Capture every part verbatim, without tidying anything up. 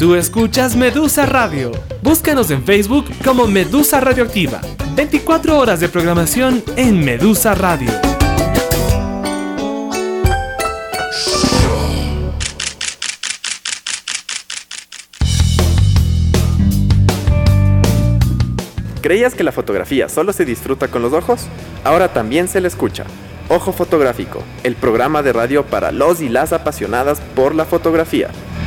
Tú escuchas Medusa Radio. Búscanos en Facebook como Medusa Radioactiva. veinticuatro horas de programación en Medusa Radio. ¿Creías que la fotografía solo se disfruta con los ojos? Ahora también se le escucha. Ojo Fotográfico, el programa de radio para los y las apasionadas por la fotografía.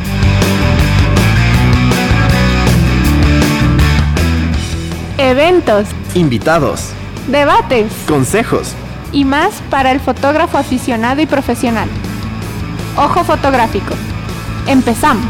Eventos, invitados, debates consejos y más para el fotógrafo aficionado y profesional. Ojo Fotográfico. Empezamos.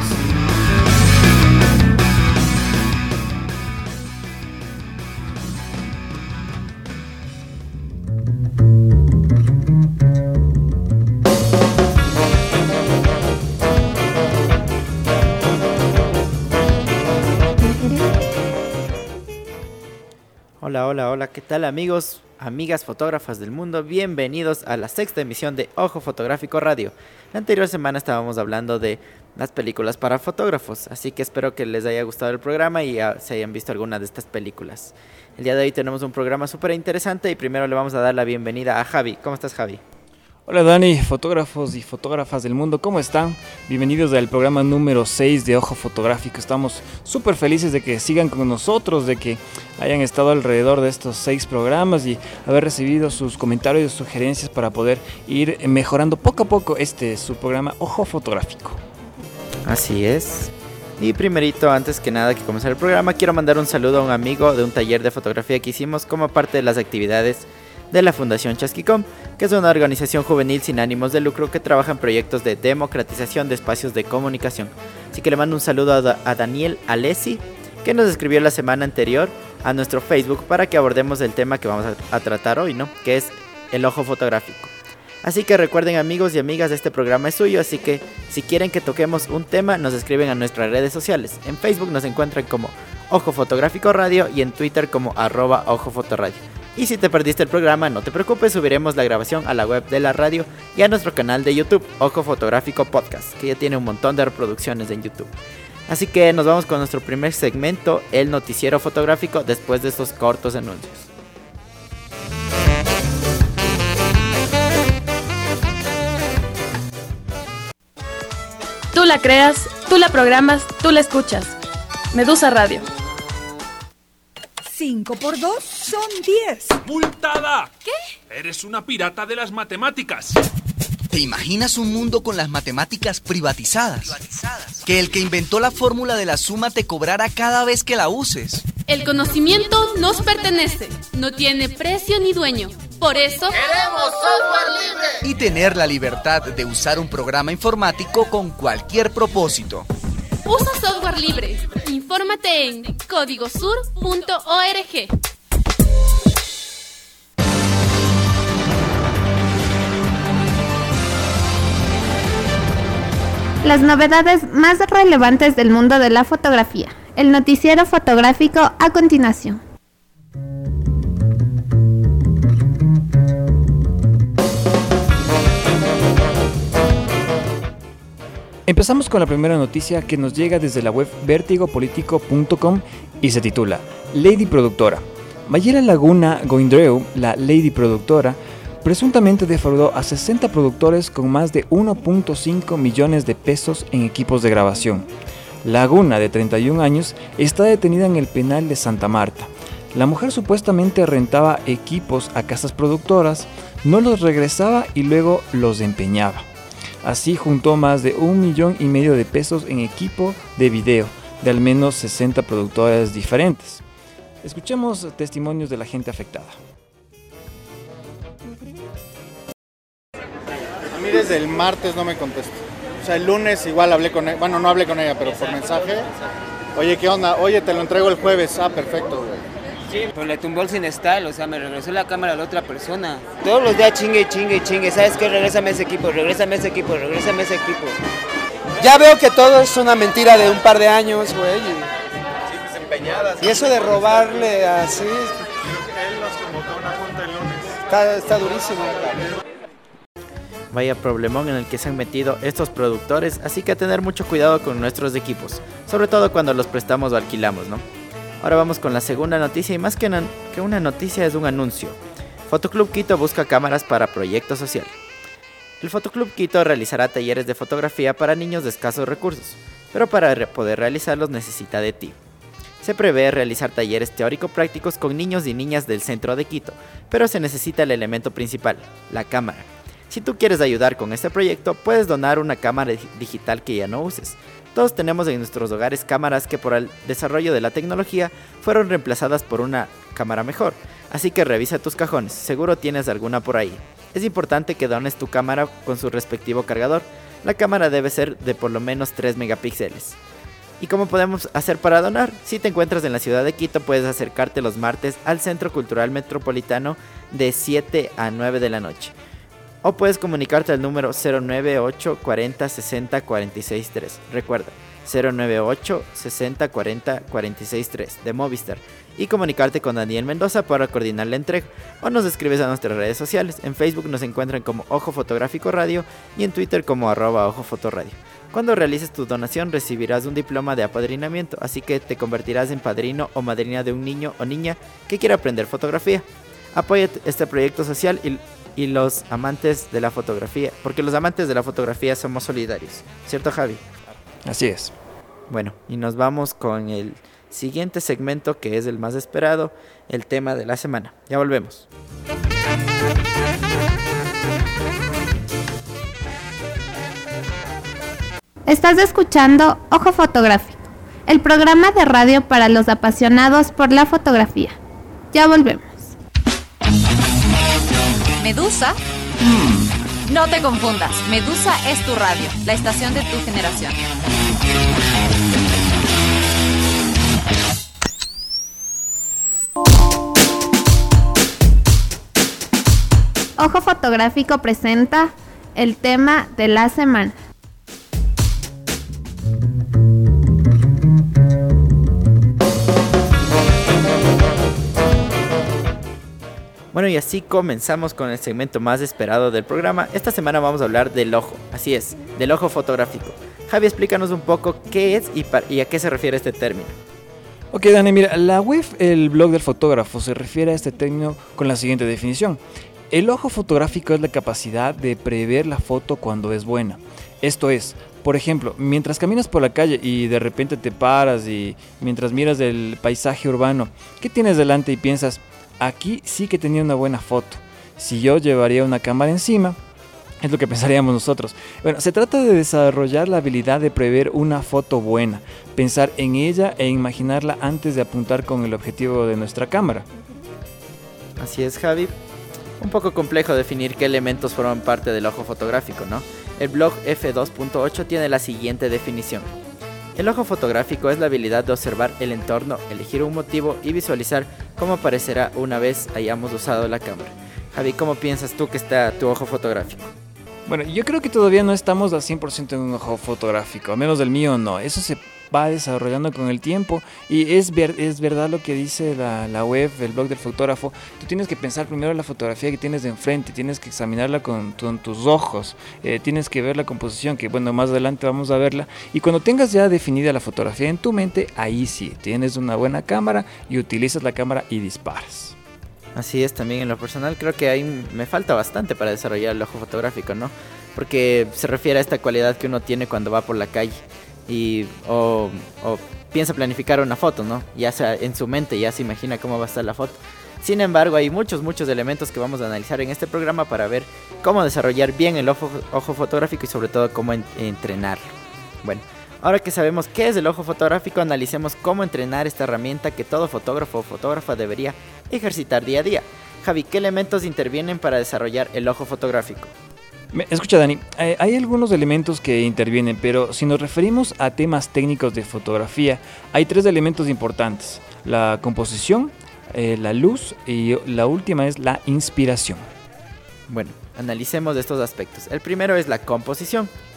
Hola, hola, hola, ¿qué tal amigos, amigas fotógrafas del mundo? Bienvenidos a la sexta emisión de Ojo Fotográfico Radio. La anterior semana estábamos hablando de las películas para fotógrafos, así que espero que les haya gustado el programa y uh, se hayan visto alguna de estas películas. El día de hoy tenemos un programa súper interesante y primero le vamos a dar la bienvenida a Javi. ¿Cómo estás, Javi? Hola Dani, fotógrafos y fotógrafas del mundo, ¿cómo están? Bienvenidos al programa número seis de Ojo Fotográfico. Estamos súper felices de que sigan con nosotros, de que hayan estado alrededor de estos seis programas y haber recibido sus comentarios y sugerencias para poder ir mejorando poco a poco este su programa Ojo Fotográfico. Así es. Y primerito, antes que nada que comenzar el programa, quiero mandar un saludo a un amigo de un taller de fotografía que hicimos como parte de las actividades de la Fundación Chasquicom, que es una organización juvenil sin ánimos de lucro que trabaja en proyectos de democratización de espacios de comunicación. Así que le mando un saludo a, da- a Daniel Alessi, que nos escribió la semana anterior a nuestro Facebook para que abordemos el tema que vamos a, a tratar hoy, ¿no? Que es el ojo fotográfico. Así que recuerden, amigos y amigas, este programa es suyo, así que si quieren que toquemos un tema, nos escriben a nuestras redes sociales. En Facebook nos encuentran como Ojo Fotográfico Radio y en Twitter como arroba Ojo Fotoradio. Y si te perdiste el programa, no te preocupes, subiremos la grabación a la web de la radio y a nuestro canal de YouTube, Ojo Fotográfico Podcast, que ya tiene un montón de reproducciones en YouTube. Así que nos vamos con nuestro primer segmento, el noticiero fotográfico, después de estos cortos anuncios. Tú la creas, tú la programas, tú la escuchas. Medusa Radio. cinco por dos son diez. ¡Multada! ¿Qué? Eres una pirata de las matemáticas. ¿Te imaginas un mundo con las matemáticas privatizadas? privatizadas? Que el que inventó la fórmula de la suma te cobrara cada vez que la uses. El conocimiento nos pertenece, no tiene precio ni dueño. Por eso queremos software libre y tener la libertad de usar un programa informático con cualquier propósito. Usa software libre. Infórmate en códigosur punto org. Las novedades más relevantes del mundo de la fotografía. El noticiero fotográfico a continuación. Empezamos con la primera noticia que nos llega desde la web vertigopolitico punto com y se titula Lady Productora. Mayela Laguna Goindreu, la Lady Productora, presuntamente defraudó a sesenta productores con más de uno punto cinco millones de pesos en equipos de grabación. Laguna, de treinta y un años, está detenida en el penal de Santa Marta. La mujer supuestamente rentaba equipos a casas productoras, no los regresaba y luego los empeñaba. Así juntó más de un millón y medio de pesos en equipo de video de al menos sesenta productoras diferentes. Escuchemos testimonios de la gente afectada. A mí desde el martes no me contestó. O sea, el lunes igual hablé con ella, bueno, no hablé con ella, pero por mensaje. Oye, ¿qué onda? Oye, te lo entrego el jueves. Ah, perfecto, güey. Sí, pero le tumbó el Cinestal, o sea, me regresó la cámara a la otra persona. Todos los días chingue, chingue, chingue. ¿Sabes qué? Regrésame ese equipo, regrésame ese equipo, regrésame ese equipo. Ya veo que todo es una mentira de un par de años, güey. Y... Sí, pues empeñadas. Y eso de robarle así... Él nos convocó a una junta el lunes. Está, está durísimo. Vaya problemón en el que se han metido estos productores, así que a tener mucho cuidado con nuestros equipos, sobre todo cuando los prestamos o alquilamos, ¿no? Ahora vamos con la segunda noticia, y más que, na- que una noticia es un anuncio. Fotoclub Quito busca cámaras para proyecto social. El Fotoclub Quito realizará talleres de fotografía para niños de escasos recursos, pero para re- poder realizarlos necesita de ti. Se prevé realizar talleres teórico-prácticos con niños y niñas del centro de Quito, pero se necesita el elemento principal, la cámara. Si tú quieres ayudar con este proyecto, puedes donar una cámara digital que ya no uses. Todos tenemos en nuestros hogares cámaras que por el desarrollo de la tecnología fueron reemplazadas por una cámara mejor. Así que revisa tus cajones, seguro tienes alguna por ahí. Es importante que dones tu cámara con su respectivo cargador. La cámara debe ser de por lo menos tres megapíxeles. ¿Y cómo podemos hacer para donar? Si te encuentras en la ciudad de Quito, puedes acercarte los martes al Centro Cultural Metropolitano de siete a nueve de la noche. O puedes comunicarte al número cero nueve ocho cuarenta sesenta cuarenta y seis tres. Recuerda, cero nueve ocho sesenta cuarenta cuarenta y seis tres de Movistar. Y comunicarte con Daniel Mendoza para coordinar la entrega. O nos escribes a nuestras redes sociales. En Facebook nos encuentran como Ojo Fotográfico Radio y en Twitter como arroba Ojo Fotoradio. Cuando realices tu donación recibirás un diploma de apadrinamiento, así que te convertirás en padrino o madrina de un niño o niña que quiera aprender fotografía. Apoya este proyecto social y y los amantes de la fotografía, porque los amantes de la fotografía somos solidarios, ¿cierto, Javi? Así es. Bueno, y nos vamos con el siguiente segmento, que es el más esperado, el tema de la semana. Ya volvemos. Estás escuchando Ojo Fotográfico, el programa de radio para los apasionados por la fotografía. Ya volvemos. ¿Medusa? Mm. No te confundas, Medusa es tu radio, la estación de tu generación. Ojo Fotográfico presenta el tema de la semana. Bueno, y así comenzamos con el segmento más esperado del programa. Esta semana vamos a hablar del ojo, así es, del ojo fotográfico. Javi, explícanos un poco qué es y, para, y a qué se refiere este término. Ok, Dani, mira, la web, el blog del fotógrafo, se refiere a este término con la siguiente definición. El ojo fotográfico es la capacidad de prever la foto cuando es buena. Esto es, por ejemplo, mientras caminas por la calle y de repente te paras y mientras miras el paisaje urbano, ¿qué tienes delante y piensas? Aquí sí que tenía una buena foto. Si yo llevaría una cámara encima, es lo que pensaríamos nosotros. Bueno, se trata de desarrollar la habilidad de prever una foto buena, pensar en ella e imaginarla antes de apuntar con el objetivo de nuestra cámara. Así es, Javi. Un poco complejo definir qué elementos forman parte del ojo fotográfico, ¿no? El blog F dos punto ocho tiene la siguiente definición. El ojo fotográfico es la habilidad de observar el entorno, elegir un motivo y visualizar cómo aparecerá una vez hayamos usado la cámara. Javi, ¿cómo piensas tú que está tu ojo fotográfico? Bueno, yo creo que todavía no estamos al cien por ciento en un ojo fotográfico, al menos del mío no. Eso se va desarrollando con el tiempo y es, ver, es verdad lo que dice la, la web, el blog del fotógrafo. Tú tienes que pensar primero en la fotografía que tienes de enfrente, tienes que examinarla con, con tus ojos, eh, tienes que ver la composición, que bueno, más adelante vamos a verla. Y cuando tengas ya definida la fotografía en tu mente, ahí sí, tienes una buena cámara y utilizas la cámara y disparas. Así es, también en lo personal creo que ahí me falta bastante para desarrollar el ojo fotográfico, ¿no? Porque se refiere a esta cualidad que uno tiene cuando va por la calle y o, o piensa planificar una foto, ¿no? Ya sea en su mente, ya se imagina cómo va a estar la foto. Sin embargo, hay muchos, muchos elementos que vamos a analizar en este programa para ver cómo desarrollar bien el ojo, ojo fotográfico y sobre todo cómo en, entrenarlo. Bueno, ahora que sabemos qué es el ojo fotográfico, analicemos cómo entrenar esta herramienta que todo fotógrafo o fotógrafa debería ejercitar día a día. Javi, ¿qué elementos intervienen para desarrollar el ojo fotográfico? Escucha, Dani, eh, hay algunos elementos que intervienen, pero si nos referimos a temas técnicos de fotografía, hay tres elementos importantes: la composición, eh, la luz y la última es la inspiración. Bueno, analicemos estos aspectos. El primero es la composición.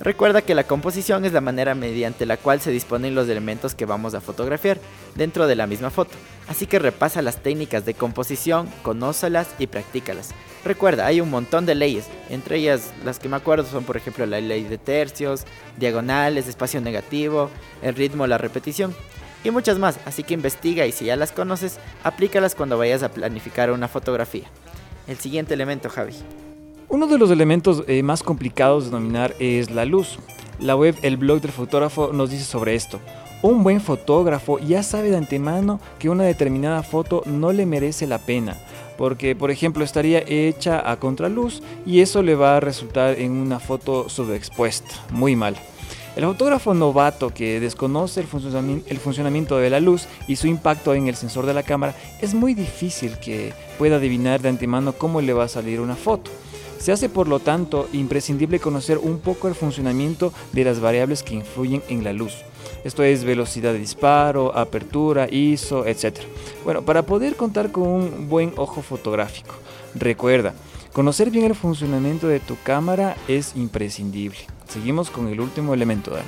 Recuerda que la composición es la manera mediante la cual se disponen los elementos que vamos a fotografiar dentro de la misma foto. Así que repasa las técnicas de composición, conócelas y practícalas. Recuerda, hay un montón de leyes, entre ellas las que me acuerdo son por ejemplo la ley de tercios, diagonales, espacio negativo, el ritmo, la repetición y muchas más. Así que investiga y si ya las conoces, aplícalas cuando vayas a planificar una fotografía. El siguiente elemento, Javi. Uno de los elementos eh, más complicados de dominar es la luz. La web El Blog del Fotógrafo nos dice sobre esto. Un buen fotógrafo ya sabe de antemano que una determinada foto no le merece la pena, porque por ejemplo estaría hecha a contraluz y eso le va a resultar en una foto sobreexpuesta, muy mal. El fotógrafo novato que desconoce el funcionamiento, el funcionamiento de la luz y su impacto en el sensor de la cámara, es muy difícil que pueda adivinar de antemano cómo le va a salir una foto. Se hace por lo tanto imprescindible conocer un poco el funcionamiento de las variables que influyen en la luz. Esto es velocidad de disparo, apertura, I S O, etcétera. Bueno, para poder contar con un buen ojo fotográfico, recuerda, conocer bien el funcionamiento de tu cámara es imprescindible. Seguimos con el último elemento, Dani.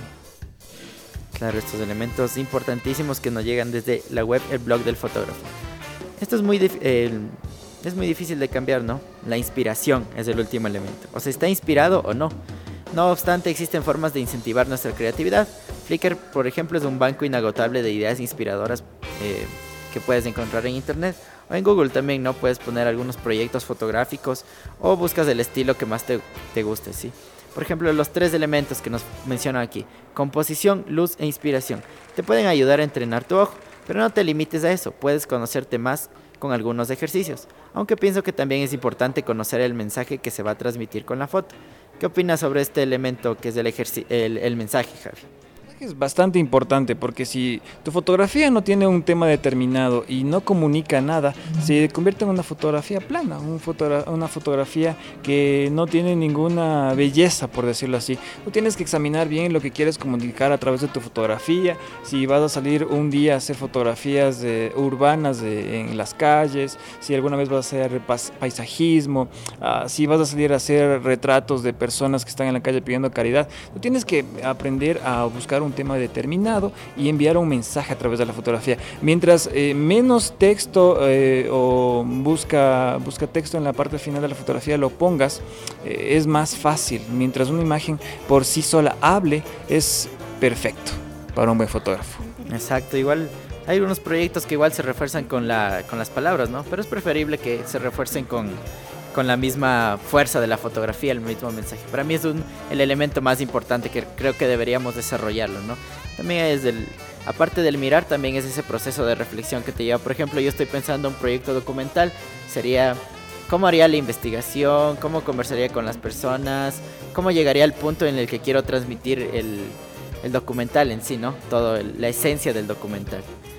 Claro, estos elementos importantísimos que nos llegan desde la web El Blog del Fotógrafo. Esto es muy dif- eh, es muy difícil de cambiar, ¿no? La inspiración es el último elemento. O sea, ¿está inspirado o no? No obstante, existen formas de incentivar nuestra creatividad. Flickr, por ejemplo, es un banco inagotable de ideas inspiradoras eh, que puedes encontrar en internet. O en Google también, ¿no? Puedes poner algunos proyectos fotográficos o buscas el estilo que más te, te guste, ¿sí? Por ejemplo, los tres elementos que nos mencionan aquí, composición, luz e inspiración, te pueden ayudar a entrenar tu ojo, pero no te limites a eso, puedes conocerte más con algunos ejercicios, aunque pienso que también es importante conocer el mensaje que se va a transmitir con la foto. ¿Qué opinas sobre este elemento que es el, ejerci- el, el mensaje, Javi? Es bastante importante porque si tu fotografía no tiene un tema determinado y no comunica nada, se convierte en una fotografía plana, un fotogra- una fotografía que no tiene ninguna belleza, por decirlo así. Tú tienes que examinar bien lo que quieres comunicar a través de tu fotografía. Si vas a salir un día a hacer fotografías de, urbanas de, en las calles, si alguna vez vas a hacer pas- paisajismo, uh, si vas a salir a hacer retratos de personas que están en la calle pidiendo caridad, tú tienes que aprender a buscar un tema determinado y enviar un mensaje a través de la fotografía. Mientras eh, menos texto eh, o busca, busca texto en la parte final de la fotografía lo pongas, eh, es más fácil. Mientras una imagen por sí sola hable, es perfecto para un buen fotógrafo. Exacto, igual hay unos proyectos que igual se refuerzan con, la, con las palabras, ¿no? Pero es preferible que se refuercen con... con la misma fuerza de la fotografía, el mismo mensaje. Para mí es un, el elemento más importante que creo que deberíamos desarrollarlo, ¿no? También es del, aparte del mirar, también es ese proceso de reflexión que te lleva. Por ejemplo, yo estoy pensando en un proyecto documental, sería cómo haría la investigación, cómo conversaría con las personas, cómo llegaría al punto en el que quiero transmitir el, el documental en sí, ¿no? Todo el, la esencia del documental.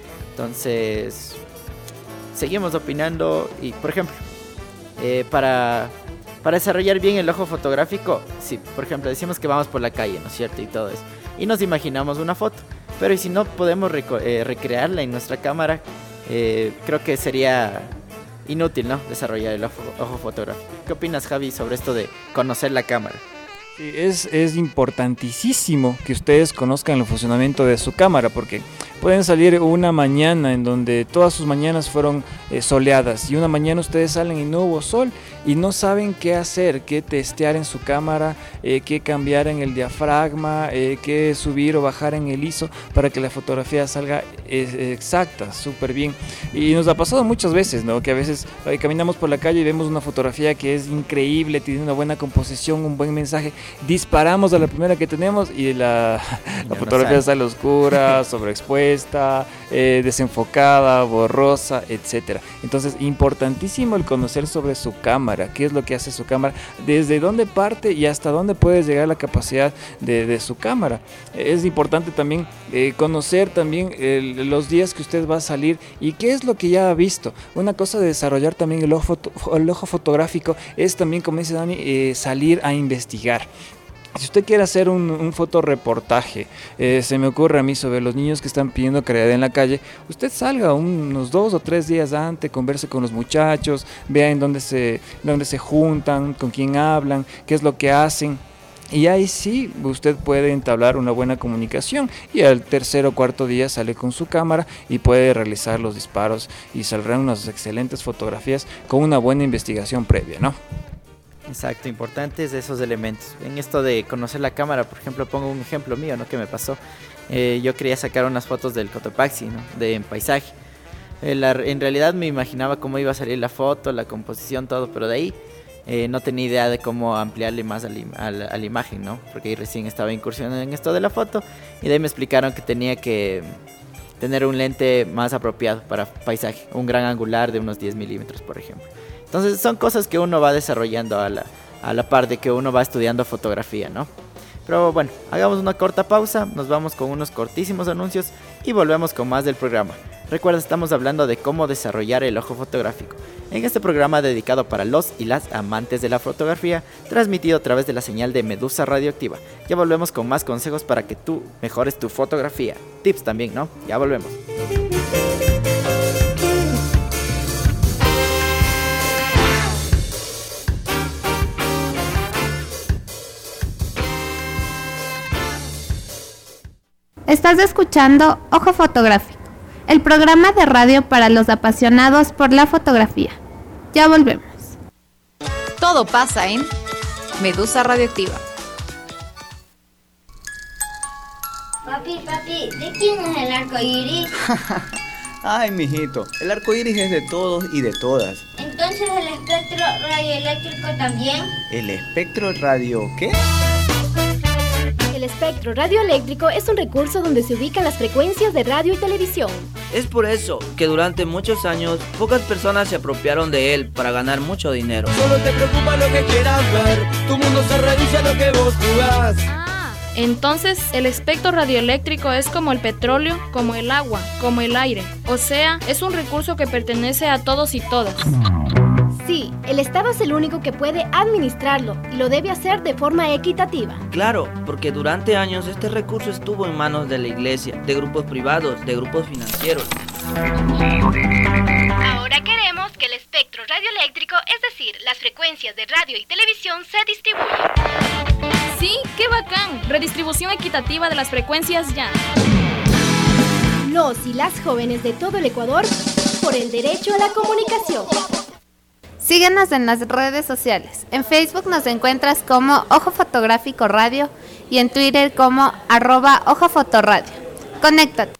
Entonces, seguimos opinando y, por ejemplo, Eh, para, para desarrollar bien el ojo fotográfico, sí, por ejemplo, decimos que vamos por la calle, ¿no es cierto? Y todo eso. Y nos imaginamos una foto. Pero ¿y si no podemos reco- eh, recrearla en nuestra cámara? Eh, creo que sería inútil, ¿no? Desarrollar el ojo, ojo fotográfico. ¿Qué opinas, Javi, sobre esto de conocer la cámara? Sí, es, es importantísimo que ustedes conozcan el funcionamiento de su cámara, porque pueden salir una mañana en donde todas sus mañanas fueron eh, soleadas y una mañana ustedes salen y no hubo sol y no saben qué hacer, qué testear en su cámara, eh, qué cambiar en el diafragma, eh, qué subir o bajar en el I S O para que la fotografía salga eh, exacta, súper bien. Y nos ha pasado muchas veces, ¿no? Que a veces eh, caminamos por la calle y vemos una fotografía que es increíble, tiene una buena composición, un buen mensaje, disparamos a la primera que tenemos y la, la fotografía no sale oscura, sobreexpuesta, eh, desenfocada, borrosa, etcétera. Entonces, importantísimo el conocer sobre su cámara, qué es lo que hace su cámara, desde dónde parte y hasta dónde puede llegar la capacidad de, de su cámara. Es importante también eh, conocer también el, los días que usted va a salir y qué es lo que ya ha visto. Una cosa de desarrollar también el ojo, el ojo fotográfico es también, como dice Dani, eh, salir a investigar. Si usted quiere hacer un, un fotoreportaje, eh, se me ocurre a mí sobre los niños que están pidiendo caridad en la calle, usted salga unos dos o tres días antes, converse con los muchachos, vea en dónde se, dónde se juntan, con quién hablan, qué es lo que hacen. Y ahí sí, usted puede entablar una buena comunicación y al tercer o cuarto día sale con su cámara y puede realizar los disparos y saldrán unas excelentes fotografías con una buena investigación previa, ¿no? Exacto, importantes esos elementos. En esto de conocer la cámara, por ejemplo, pongo un ejemplo mío, ¿no? Que me pasó. Eh, yo quería sacar unas fotos del Cotopaxi, ¿no? De paisaje. Eh, la, en realidad me imaginaba cómo iba a salir la foto, la composición, todo, pero de ahí eh, no tenía idea de cómo ampliarle más a la, a, la, a la imagen, ¿no? Porque ahí recién estaba incursionando en esto de la foto y de ahí me explicaron que tenía que tener un lente más apropiado para paisaje, un gran angular de unos diez milímetros, por ejemplo. Entonces son cosas que uno va desarrollando a la, a la par de que uno va estudiando fotografía, ¿no? Pero bueno, hagamos una corta pausa, nos vamos con unos cortísimos anuncios y volvemos con más del programa. Recuerda, estamos hablando de cómo desarrollar el ojo fotográfico. En este programa dedicado para los y las amantes de la fotografía, transmitido a través de la señal de Medusa Radioactiva. Ya volvemos con más consejos para que tú mejores tu fotografía. Tips también, ¿no? Ya volvemos. Estás escuchando Ojo Fotográfico, el programa de radio para los apasionados por la fotografía. Ya volvemos. Todo pasa en Medusa Radioactiva. Papi, papi, ¿de quién es el arco iris? Ay, mijito, el arco iris es de todos y de todas. Entonces, ¿el espectro radioeléctrico también? ¿El espectro radio qué? El espectro radioeléctrico es un recurso donde se ubican las frecuencias de radio y televisión. Es por eso que durante muchos años pocas personas se apropiaron de él para ganar mucho dinero. Solo te preocupa lo que quieras ver, tu mundo se reduce a lo que vos jugás. Ah, entonces el espectro radioeléctrico es como el petróleo, como el agua, como el aire. O sea, es un recurso que pertenece a todos y todas. Sí, el Estado es el único que puede administrarlo y lo debe hacer de forma equitativa. Claro, porque durante años este recurso estuvo en manos de la iglesia, de grupos privados, de grupos financieros. Ahora queremos que el espectro radioeléctrico, es decir, las frecuencias de radio y televisión, se distribuyan. Sí, qué bacán. Redistribución equitativa de las frecuencias ya. Los y las jóvenes de todo el Ecuador por el derecho a la comunicación. Síguenos en las redes sociales. En Facebook nos encuentras como Ojo Fotográfico Radio y en Twitter como arroba Ojo Fotoradio. Conéctate.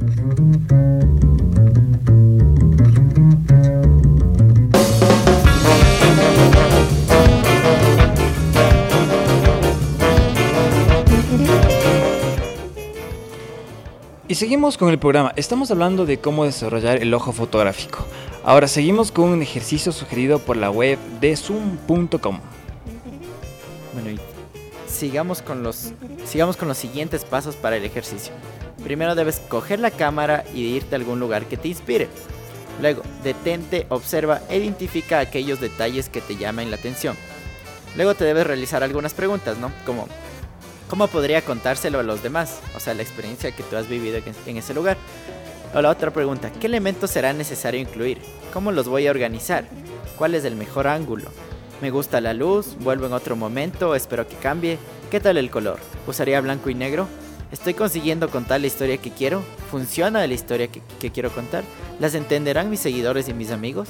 Y seguimos con el programa. Estamos hablando de cómo desarrollar el ojo fotográfico. Ahora seguimos con un ejercicio sugerido por la web de zoom punto com. Bueno, y sigamos con los sigamos con los siguientes pasos para el ejercicio. Primero debes coger la cámara y irte a algún lugar que te inspire. Luego, detente, observa e identifica aquellos detalles que te llaman la atención. Luego te debes realizar algunas preguntas, ¿no? Como ¿cómo podría contárselo a los demás? O sea, la experiencia que tú has vivido en ese lugar. O la otra pregunta, ¿qué elementos será necesario incluir? ¿Cómo los voy a organizar? ¿Cuál es el mejor ángulo? ¿Me gusta la luz? ¿Vuelvo en otro momento? ¿Espero que cambie? ¿Qué tal el color? ¿Usaría blanco y negro? ¿Estoy consiguiendo contar la historia que quiero? ¿Funciona la historia que, que quiero contar? ¿Las entenderán mis seguidores y mis amigos?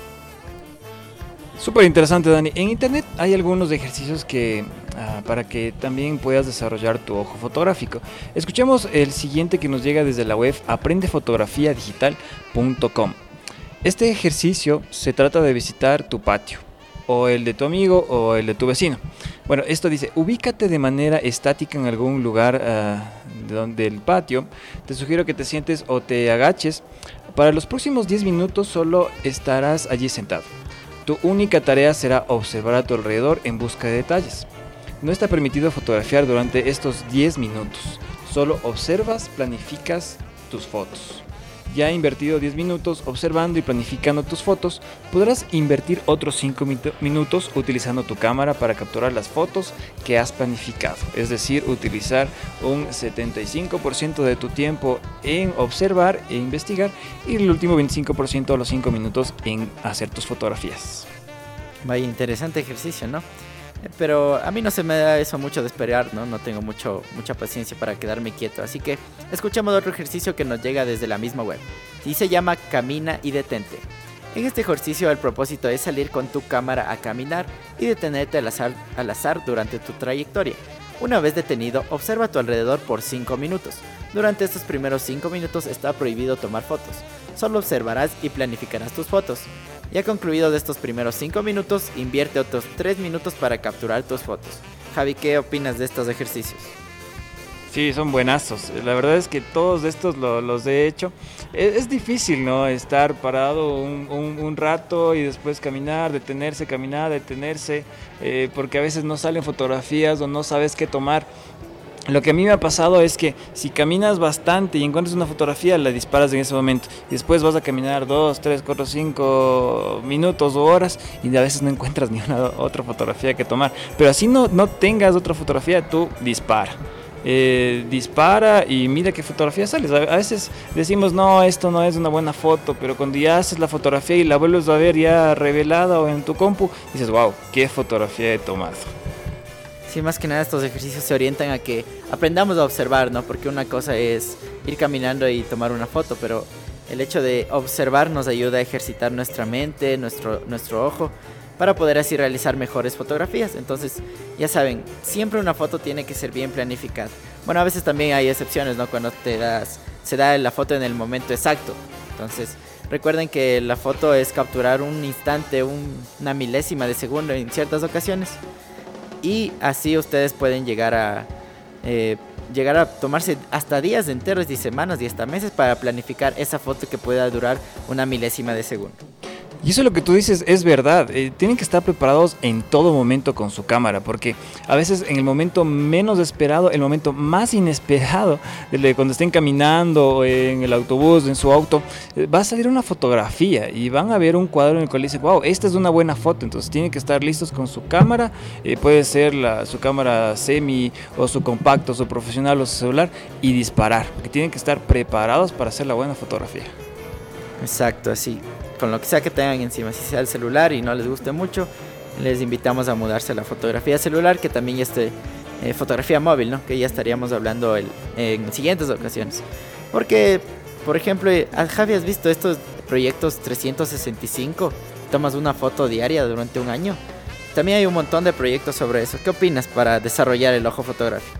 Súper interesante, Dani. En internet hay algunos ejercicios que uh, para que también puedas desarrollar tu ojo fotográfico. Escuchemos el siguiente que nos llega desde la web aprende fotografía digital punto com. Este ejercicio se trata de visitar tu patio, o el de tu amigo o el de tu vecino. Bueno, esto dice, ubícate de manera estática en algún lugar uh, de donde el patio. Te sugiero que te sientes o te agaches. Para los próximos diez minutos solo estarás allí sentado. Tu única tarea será observar a tu alrededor en busca de detalles. No está permitido fotografiar durante estos diez minutos. Solo observas, planificas tus fotos. Ya invertido diez minutos observando y planificando tus fotos, podrás invertir otros cinco minutos utilizando tu cámara para capturar las fotos que has planificado. Es decir, utilizar un setenta y cinco por ciento de tu tiempo en observar e investigar y el último veinticinco por ciento de los cinco minutos en hacer tus fotografías. Vaya interesante ejercicio, ¿no? Pero a mí no se me da eso mucho de esperar, ¿no? No tengo mucho, mucha paciencia para quedarme quieto. Así que escuchemos otro ejercicio que nos llega desde la misma web. Y se llama Camina y Detente. En este ejercicio el propósito es salir con tu cámara a caminar y detenerte al azar, al azar durante tu trayectoria. Una vez detenido, observa a tu alrededor por cinco minutos. Durante estos primeros cinco minutos está prohibido tomar fotos. Solo observarás y planificarás tus fotos. Ya concluido de estos primeros cinco minutos, invierte otros tres minutos para capturar tus fotos. Javi, ¿qué opinas de estos ejercicios? Sí, son buenazos. La verdad es que todos estos lo, los he hecho. Es, es difícil, ¿no? Estar parado un, un, un rato y después caminar, detenerse, caminar, detenerse, eh, porque a veces no salen fotografías o no sabes qué tomar. Lo que a mí me ha pasado es que si caminas bastante y encuentras una fotografía, la disparas en ese momento. Y después vas a caminar dos, tres, cuatro, cinco minutos o horas y a veces no encuentras ni una otra fotografía que tomar. Pero así no, no tengas otra fotografía, tú dispara. Eh, dispara y mira qué fotografía sales. A, a veces decimos, no, esto no es una buena foto, pero cuando ya haces la fotografía y la vuelves a ver ya revelada o en tu compu, dices, wow, qué fotografía he tomado. Sí, más que nada estos ejercicios se orientan a que aprendamos a observar, ¿no? Porque una cosa es ir caminando y tomar una foto, pero el hecho de observar nos ayuda a ejercitar nuestra mente, nuestro, nuestro ojo, para poder así realizar mejores fotografías. Entonces, ya saben, siempre una foto tiene que ser bien planificada. Bueno, a veces también hay excepciones, ¿no? Cuando te das, se da la foto en el momento exacto. Entonces, recuerden que la foto es capturar un instante, un, una milésima de segundo en ciertas ocasiones. Y así ustedes pueden llegar a eh, llegar a tomarse hasta días enteros y semanas y hasta meses para planificar esa foto que pueda durar una milésima de segundo. Y eso lo que tú dices es verdad, eh, tienen que estar preparados en todo momento con su cámara, porque a veces en el momento menos esperado, el momento más inesperado, de cuando estén caminando en el autobús, en su auto, eh, va a salir una fotografía y van a ver un cuadro en el cual dicen, wow, esta es una buena foto. Entonces tienen que estar listos con su cámara, eh, puede ser la, su cámara semi o su compacto, su profesional o su celular, y disparar, porque tienen que estar preparados para hacer la buena fotografía. Exacto, así. Con lo que sea que tengan encima, si sea el celular y no les guste mucho, les invitamos a mudarse a la fotografía celular, que también ya esté eh, fotografía móvil, ¿no? Que ya estaríamos hablando el, en siguientes ocasiones. Porque, por ejemplo, Javi, ¿has visto estos proyectos trescientos sesenta y cinco? Tomas una foto diaria durante un año. También hay un montón de proyectos sobre eso. ¿Qué opinas para desarrollar el ojo fotográfico?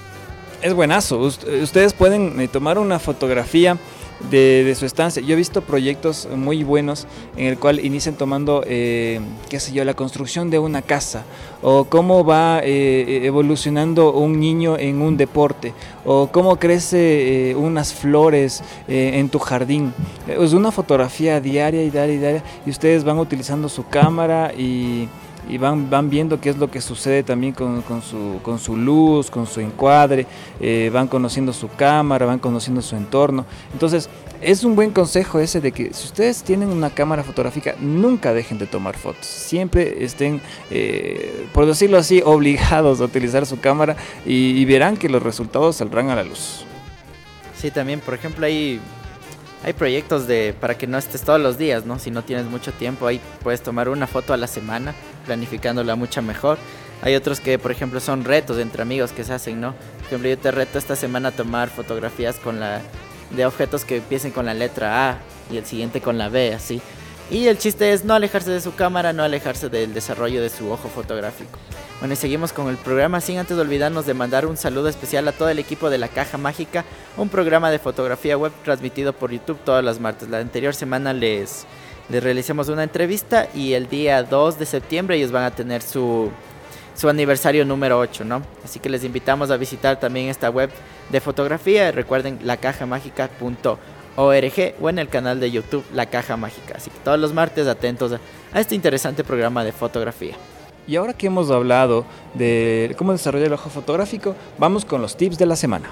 Es buenazo. Ustedes pueden eh, tomar una fotografía De, de su estancia. Yo he visto proyectos muy buenos en el cual inician tomando, eh, qué sé yo, la construcción de una casa, o cómo va eh, evolucionando un niño en un deporte, o cómo crece eh, unas flores eh, en tu jardín. Es una fotografía diaria y diaria y diaria, y ustedes van utilizando su cámara y y van, van viendo qué es lo que sucede también con, con, su, con su luz, con su encuadre, eh, van conociendo su cámara, van conociendo su entorno. Entonces es un buen consejo ese de que si ustedes tienen una cámara fotográfica, nunca dejen de tomar fotos, siempre estén, eh, por decirlo así, obligados a utilizar su cámara y, y verán que los resultados saldrán a la luz. Sí, también, por ejemplo, hay... Hay proyectos de para que no estés todos los días, ¿no? Si no tienes mucho tiempo, ahí puedes tomar una foto a la semana, planificándola mucho mejor. Hay otros que, por ejemplo, son retos entre amigos que se hacen, ¿no? Por ejemplo, yo te reto esta semana a tomar fotografías con la de objetos que empiecen con la letra A y el siguiente con la B, así. Y el chiste es no alejarse de su cámara, no alejarse del desarrollo de su ojo fotográfico. Bueno, y seguimos con el programa sin antes de olvidarnos de mandar un saludo especial a todo el equipo de La Caja Mágica, un programa de fotografía web transmitido por YouTube todas las martes. La anterior semana les, les realizamos una entrevista y el día dos de septiembre ellos van a tener su, su aniversario número ocho, ¿no? Así que les invitamos a visitar también esta web de fotografía. Recuerden la caja mágica punto org o en el canal de YouTube La Caja Mágica. Así que todos los martes atentos a, a este interesante programa de fotografía. Y ahora que hemos hablado de cómo desarrollar el ojo fotográfico, vamos con los tips de la semana.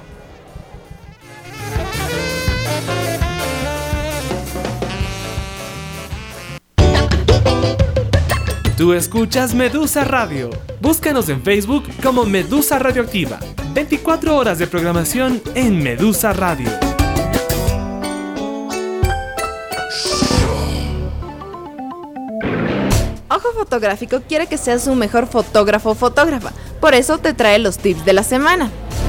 Tú escuchas Medusa Radio. Búscanos en Facebook como Medusa Radioactiva. veinticuatro horas de programación en Medusa Radio. Ojo Fotográfico quiere que seas un mejor fotógrafo o fotógrafa, por eso te trae los tips de la semana.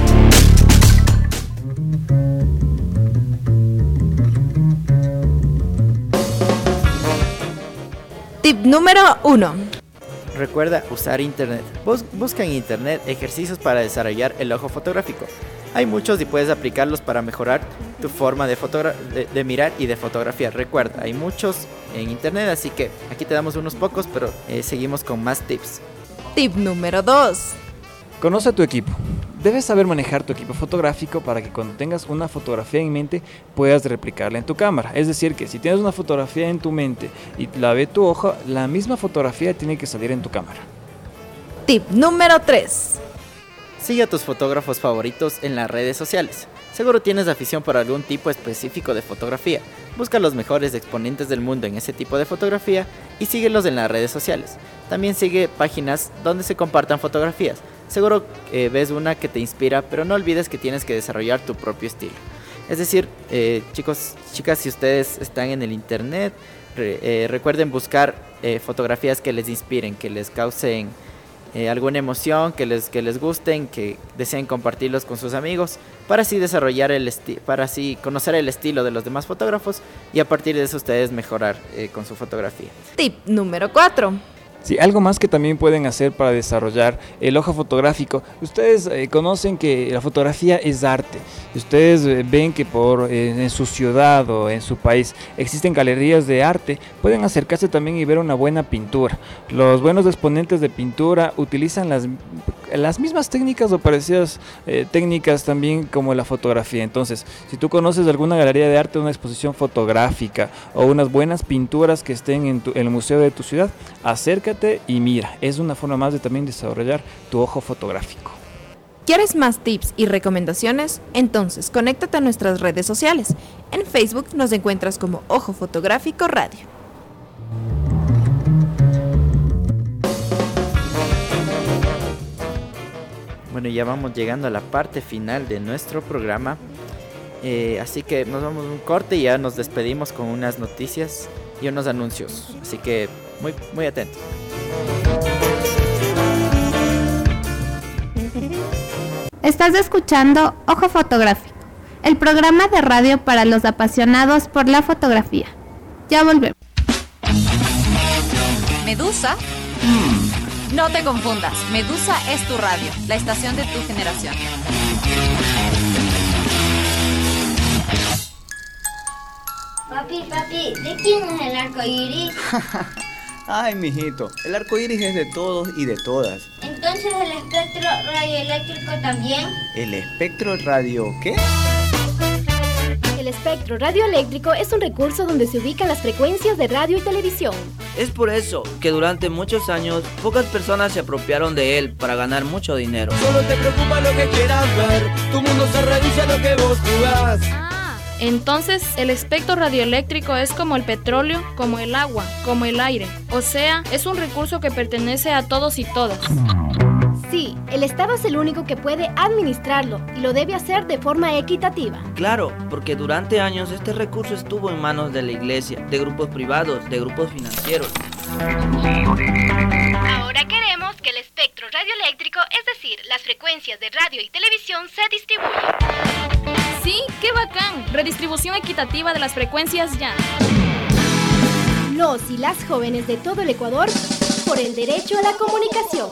Tip número uno. Recuerda usar internet. Bus- busca en internet ejercicios para desarrollar el ojo fotográfico. Hay muchos y puedes aplicarlos para mejorar tu forma de, fotogra- de, de mirar y de fotografiar. Recuerda, hay muchos en internet, así que aquí te damos unos pocos, pero eh, seguimos con más tips. Tip número dos. Conoce a tu equipo. Debes saber manejar tu equipo fotográfico para que cuando tengas una fotografía en mente puedas replicarla en tu cámara. Es decir, que si tienes una fotografía en tu mente y la ve tu ojo, la misma fotografía tiene que salir en tu cámara. Tip número tres. Sigue a tus fotógrafos favoritos en las redes sociales. Seguro tienes afición por algún tipo específico de fotografía. Busca los mejores exponentes del mundo en ese tipo de fotografía y síguelos en las redes sociales. También sigue páginas donde se compartan fotografías. Seguro eh, ves una que te inspira, pero no olvides que tienes que desarrollar tu propio estilo. Es decir, eh, chicos, chicas, si ustedes están en el internet, re, eh, recuerden buscar eh, fotografías que les inspiren, que les causen eh, alguna emoción, que les, que les gusten, que deseen compartirlos con sus amigos, para así desarrollar el esti- para así conocer el estilo de los demás fotógrafos y a partir de eso ustedes mejorar eh, con su fotografía. Tip número cuatro. Sí, algo más que también pueden hacer para desarrollar el ojo fotográfico. Ustedes eh, conocen que la fotografía es arte. Ustedes eh, ven que por eh, en su ciudad o en su país existen galerías de arte. Pueden acercarse también y ver una buena pintura. Los buenos exponentes de pintura utilizan las, las mismas técnicas o parecidas eh, técnicas también como la fotografía. Entonces, si tú conoces alguna galería de arte, una exposición fotográfica o unas buenas pinturas que estén en, tu, en el museo de tu ciudad, acércate y mira, es una forma más de también desarrollar tu ojo fotográfico. ¿Quieres más tips y recomendaciones? Entonces, conéctate a nuestras redes sociales. En Facebook nos encuentras como Ojo Fotográfico Radio. Bueno, ya vamos llegando a la parte final de nuestro programa. Eh, así que nos vamos a un corte y ya nos despedimos con unas noticias y unos anuncios. Así que muy, muy atentos. Estás escuchando Ojo Fotográfico, el programa de radio para los apasionados por la fotografía. Ya volvemos. ¿Medusa? Mm. No te confundas, Medusa es tu radio, la estación de tu generación. Papi, papi, ¿de quién es el arco iris? Ay, mijito, el arco iris es de todos y de todas. Entonces el espectro radioeléctrico también. ¿El espectro radio qué? El espectro radioeléctrico es un recurso donde se ubican las frecuencias de radio y televisión. Es por eso que durante muchos años pocas personas se apropiaron de él para ganar mucho dinero. Solo te preocupa lo que quieras ver, tu mundo se reduce a lo que vos jugás. Entonces, el espectro radioeléctrico es como el petróleo, como el agua, como el aire. O sea, es un recurso que pertenece a todos y todas. Sí, el Estado es el único que puede administrarlo y lo debe hacer de forma equitativa. Claro, porque durante años este recurso estuvo en manos de la iglesia, de grupos privados, de grupos financieros. Ahora queremos que el espectro radioeléctrico, es decir, las frecuencias de radio y televisión, se distribuyan. Sí, qué bacán. Redistribución equitativa de las frecuencias ya. Los y las jóvenes de todo el Ecuador por el derecho a la comunicación.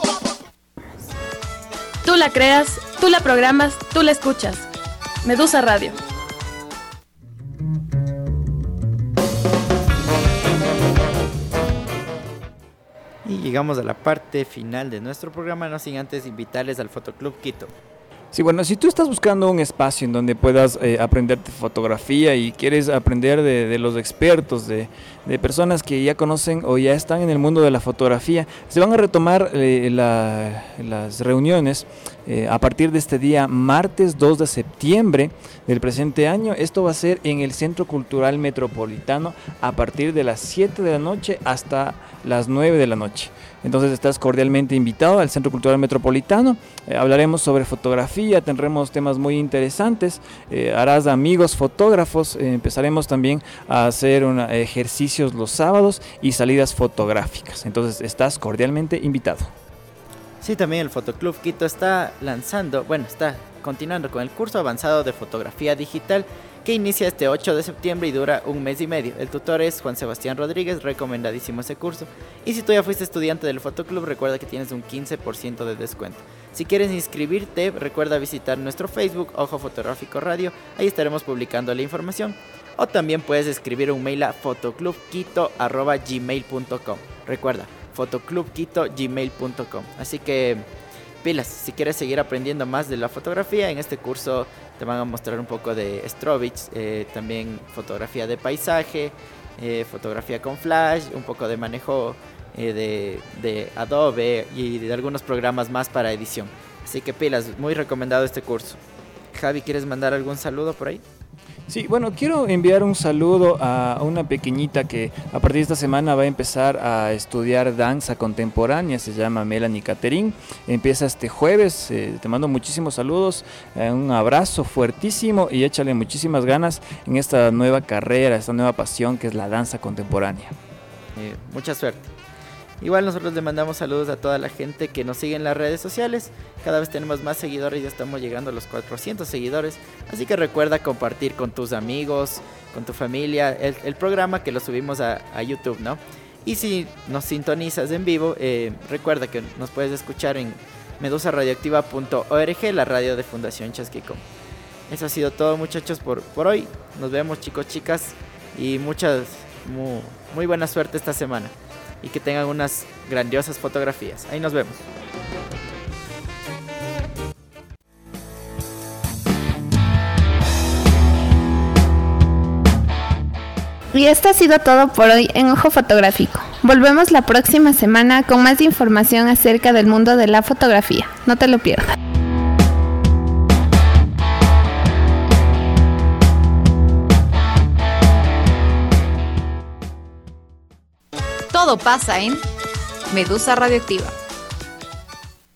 Tú la creas, tú la programas, tú la escuchas. Medusa Radio. Y llegamos a la parte final de nuestro programa, no sin antes invitarles al Fotoclub Quito. Sí, bueno, si tú estás buscando un espacio en donde puedas eh, aprender de fotografía y quieres aprender de, de los expertos, de, de personas que ya conocen o ya están en el mundo de la fotografía, se van a retomar eh, la, las reuniones eh, a partir de este día, martes dos de septiembre del presente año. Esto va a ser en el Centro Cultural Metropolitano a partir de las siete de la noche hasta las nueve de la noche. Entonces estás cordialmente invitado al Centro Cultural Metropolitano. Eh, hablaremos sobre fotografía, tendremos temas muy interesantes, eh, harás amigos fotógrafos, eh, empezaremos también a hacer una, ejercicios los sábados y salidas fotográficas. Entonces estás cordialmente invitado. Sí, también el Fotoclub Quito está lanzando, bueno, está continuando con el curso avanzado de fotografía digital que inicia este ocho de septiembre y dura un mes y medio. El tutor es Juan Sebastián Rodríguez, recomendadísimo ese curso. Y si tú ya fuiste estudiante del Fotoclub, recuerda que tienes un quince por ciento de descuento. Si quieres inscribirte, recuerda visitar nuestro Facebook, Ojo Fotográfico Radio, ahí estaremos publicando la información. O también puedes escribir un mail a fotoclubquito arroba gmail punto com. Recuerda, fotoclubquito arroba gmail punto com. Así que pilas, si quieres seguir aprendiendo más de la fotografía, en este curso te van a mostrar un poco de Strobits, eh, también fotografía de paisaje, eh, fotografía con flash, un poco de manejo eh, de, de Adobe y de algunos programas más para edición. Así que pilas, muy recomendado este curso. Javi, ¿quieres mandar algún saludo por ahí? Sí, bueno, quiero enviar un saludo a una pequeñita que a partir de esta semana va a empezar a estudiar danza contemporánea, se llama Melanie Caterín, empieza este jueves, eh, te mando muchísimos saludos, eh, un abrazo fuertísimo y échale muchísimas ganas en esta nueva carrera, esta nueva pasión que es la danza contemporánea. Eh, mucha suerte. Igual nosotros le mandamos saludos a toda la gente que nos sigue en las redes sociales. Cada vez tenemos más seguidores, ya estamos llegando a los cuatrocientos seguidores. Así que recuerda compartir con tus amigos, con tu familia, el, el programa que lo subimos a, a YouTube, ¿no? Y si nos sintonizas en vivo, eh, recuerda que nos puedes escuchar en medusa radioactiva punto org, la radio de Fundación Chasquicom. Eso ha sido todo, muchachos, por, por hoy. Nos vemos, chicos, chicas, y muchas, muy, muy buena suerte esta semana. Y que tengan unas grandiosas fotografías. Ahí nos vemos. Y esto ha sido todo por hoy en Ojo Fotográfico. Volvemos la próxima semana con más información acerca del mundo de la fotografía. No te lo pierdas. Todo pasa en Medusa Radioactiva.